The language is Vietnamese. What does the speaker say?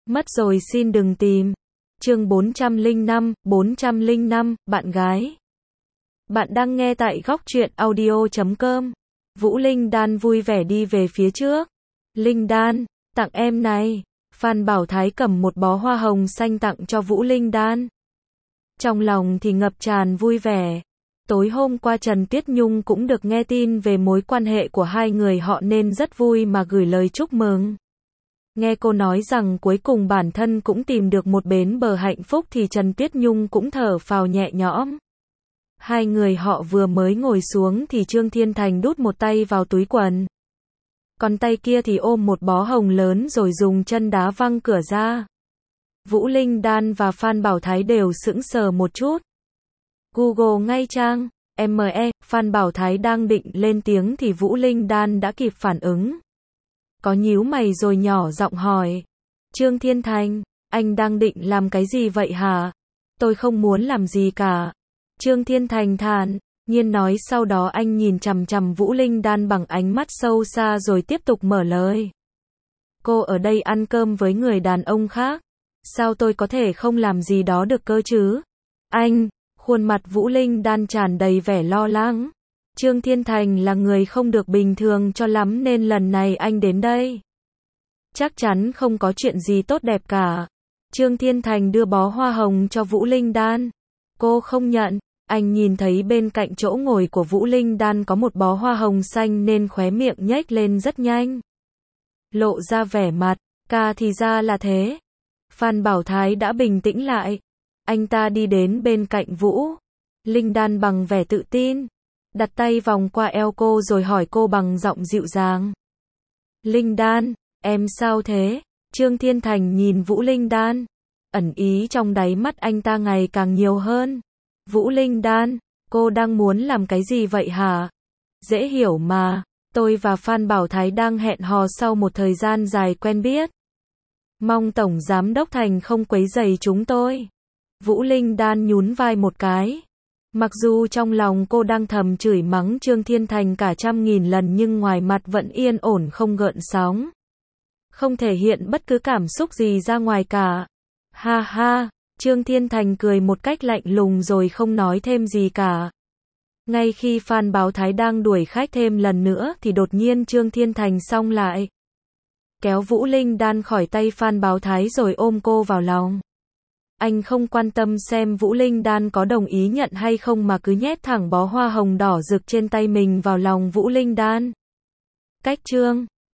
Mất rồi xin đừng tìm. Chương 405, bạn gái. Bạn đang nghe tại góc truyện audio.com. Vũ Linh Đan vui vẻ đi về phía trước. Linh Đan, tặng em này. Phan Bảo Thái cầm một bó hoa hồng xanh tặng cho Vũ Linh Đan. Trong lòng thì ngập tràn vui vẻ. Tối hôm qua Trần Tuyết Nhung cũng được nghe tin về mối quan hệ của hai người họ nên rất vui mà gửi lời chúc mừng. Nghe cô nói rằng cuối cùng bản thân cũng tìm được một bến bờ hạnh phúc thì Trần Tuyết Nhung cũng thở phào nhẹ nhõm. Hai người họ vừa mới ngồi xuống thì Trương Thiên Thành đút một tay vào túi quần. Còn tay kia thì ôm một bó hồng lớn rồi dùng chân đá văng cửa ra. Vũ Linh Đan và Phan Bảo Thái đều sững sờ một chút. Google ngay trang, Phan Bảo Thái đang định lên tiếng thì Vũ Linh Đan đã kịp phản ứng. Có nhíu mày rồi nhỏ giọng hỏi. Trương Thiên Thành, anh đang định làm cái gì vậy hả? Tôi không muốn làm gì cả. Trương Thiên Thành thản nhiên nói, sau đó anh nhìn chằm chằm Vũ Linh Đan bằng ánh mắt sâu xa rồi tiếp tục mở lời. Cô ở đây ăn cơm với người đàn ông khác. Sao tôi có thể không làm gì đó được cơ chứ? Anh, khuôn mặt Vũ Linh Đan tràn đầy vẻ lo lắng. Trương Thiên Thành là người không được bình thường cho lắm nên lần này anh đến đây. Chắc chắn không có chuyện gì tốt đẹp cả. Trương Thiên Thành đưa bó hoa hồng cho Vũ Linh Đan. Cô không nhận. Anh nhìn thấy bên cạnh chỗ ngồi của Vũ Linh Đan có một bó hoa hồng xanh nên khóe miệng nhếch lên rất nhanh. Lộ ra vẻ mặt, thì ra là thế. Phan Bảo Thái đã bình tĩnh lại. Anh ta đi đến bên cạnh Vũ Linh Đan bằng vẻ tự tin. Đặt tay vòng qua eo cô rồi hỏi cô bằng giọng dịu dàng. Linh Đan, em sao thế? Trương Thiên Thành nhìn Vũ Linh Đan. Ẩn ý trong đáy mắt anh ta ngày càng nhiều hơn. Vũ Linh Đan, cô đang muốn làm cái gì vậy hả? Dễ hiểu mà, tôi và Phan Bảo Thái đang hẹn hò sau một thời gian dài quen biết. Mong Tổng Giám Đốc Thành không quấy rầy chúng tôi. Vũ Linh Đan nhún vai một cái. Mặc dù trong lòng cô đang thầm chửi mắng Trương Thiên Thành cả 100.000 lần nhưng ngoài mặt vẫn yên ổn không gợn sóng. Không thể hiện bất cứ cảm xúc gì ra ngoài cả. Ha ha, Trương Thiên Thành cười một cách lạnh lùng rồi không nói thêm gì cả. Ngay khi Phan Bảo Thái đang đuổi khách thêm lần nữa thì đột nhiên Trương Thiên Thành xông lại. Kéo Vũ Linh Đan khỏi tay Phan Bảo Thái rồi ôm cô vào lòng. Anh không quan tâm xem Vũ Linh Đan có đồng ý nhận hay không mà cứ nhét thẳng bó hoa hồng đỏ rực trên tay mình vào lòng Vũ Linh Đan. Cách Trương